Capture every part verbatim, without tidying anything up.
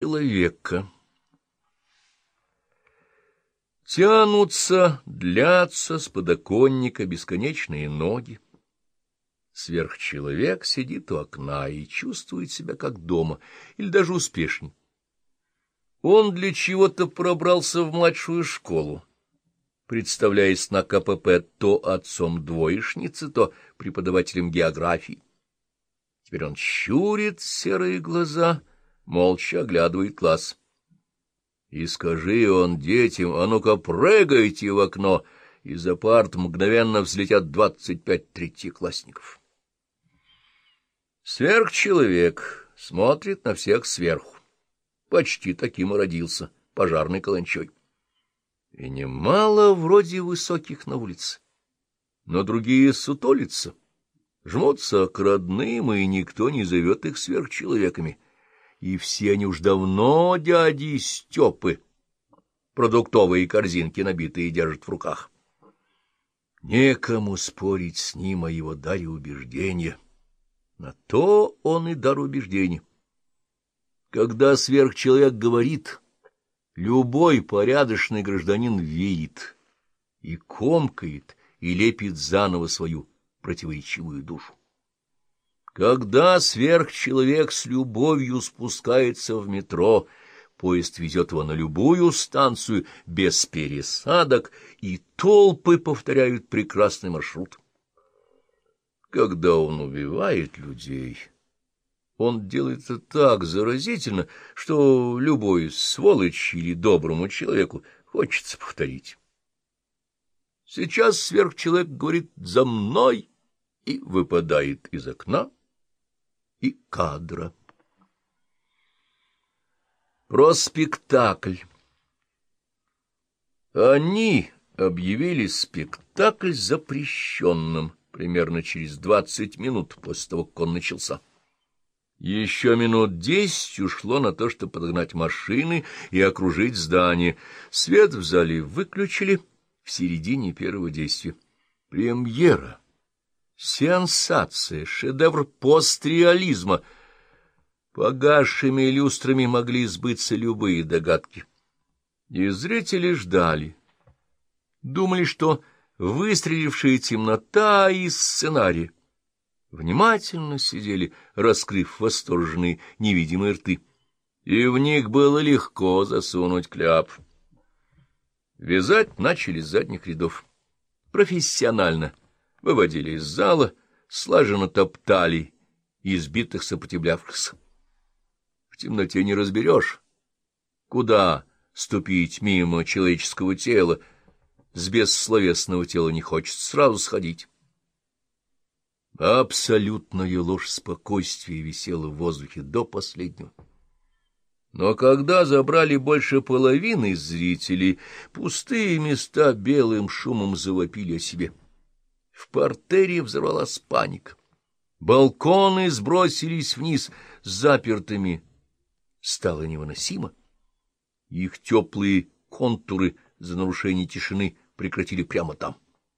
Сверхчеловека. Тянутся, длятся с подоконника бесконечные ноги. Сверхчеловек сидит у окна и чувствует себя как дома, или даже успешней. Он для чего-то пробрался в младшую школу, представляясь на ка пэ пэ то отцом двоечницы, то преподавателем географии. Теперь он щурит серые глаза, молча оглядывает класс. И скажи он детям: а ну-ка прыгайте в окно, и за парт мгновенно взлетят двадцать пять третьеклассников. Сверхчеловек смотрит на всех сверху. Почти таким и родился, пожарной каланчой. И немало вроде высоких на улице, но другие сутулятся, жмутся к родным, и никто не зовет их сверхчеловеками. И все они уж давно дяди Степы продуктовые корзинки набитые держат в руках. Некому спорить с ним о его даре убеждения. На то он и дар убеждения. Когда сверхчеловек говорит, любой порядочный гражданин верит и комкает, и лепит заново свою противоречивую душу. Когда сверхчеловек с любовью спускается в метро, поезд везет его на любую станцию без пересадок, и толпы повторяют прекрасный маршрут. Когда он убивает людей, он делает это так заразительно, что любой сволочи или доброму человеку хочется повторить. Сейчас сверхчеловек говорит «за мной» и выпадает из окна и кадра. Про спектакль. Они объявили спектакль запрещенным примерно через двадцать минут после того, как он начался. Еще минут десять ушло на то, чтобы подогнать машины и окружить здание. Свет в зале выключили в середине первого действия. Премьера, сенсация, шедевр постреализма. Погасшими люстрами могли сбыться любые догадки. И зрители ждали. Думали, что выстрелившая темнота из сценария. Внимательно сидели, раскрыв восторженные невидимые рты, и в них было легко засунуть кляп. Вязать начали с задних рядов. Профессионально выводили из зала, слаженно топтали избитых сопротивлявшихся. В темноте не разберешь, куда ступить мимо человеческого тела, с бессловесного тела не хочется сразу сходить. Абсолютная ложь спокойствия висела в воздухе до последнего. Но когда забрали больше половины зрителей, пустые места белым шумом завопили о себе. В партере взорвалась паника. Балконы сбросились вниз с запертыми. Стало невыносимо. Их теплые контуры за нарушение тишины прекратили прямо там.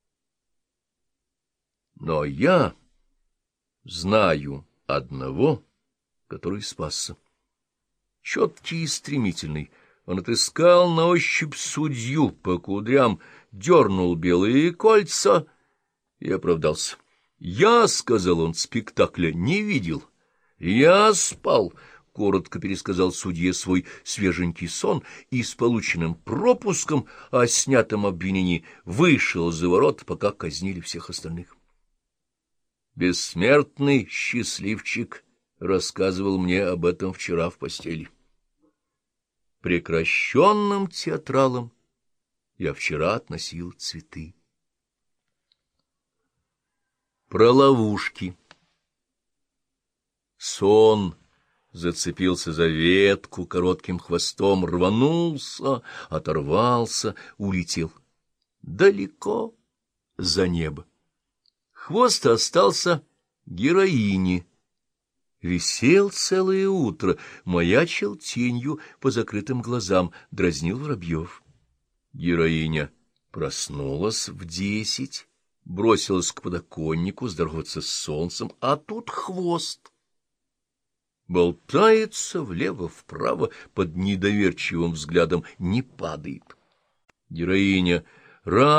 Но я знаю одного, который спасся. Четкий и стремительный, он отыскал на ощупь судью по кудрям, дернул белые кольца и оправдался. «Я, — сказал он, — спектакля не видел. Я спал», — коротко пересказал судье свой свеженький сон и с полученным пропуском о снятом обвинении вышел за ворот, пока казнили всех остальных. Бессмертный счастливчик рассказывал мне об этом вчера в постели. Прекращенным театралам я вчера относил цветы. Про ловушки. Сон зацепился за ветку коротким хвостом, рванулся, оторвался, улетел далеко за небо. Хвост остался героине. Висел целое утро, маячил тенью по закрытым глазам, дразнил воробьев. Героиня проснулась в десять, бросилась к подоконнику здороваться с солнцем, а тут хвост. болтается влево-вправо под недоверчивым взглядом, не падает. Героиня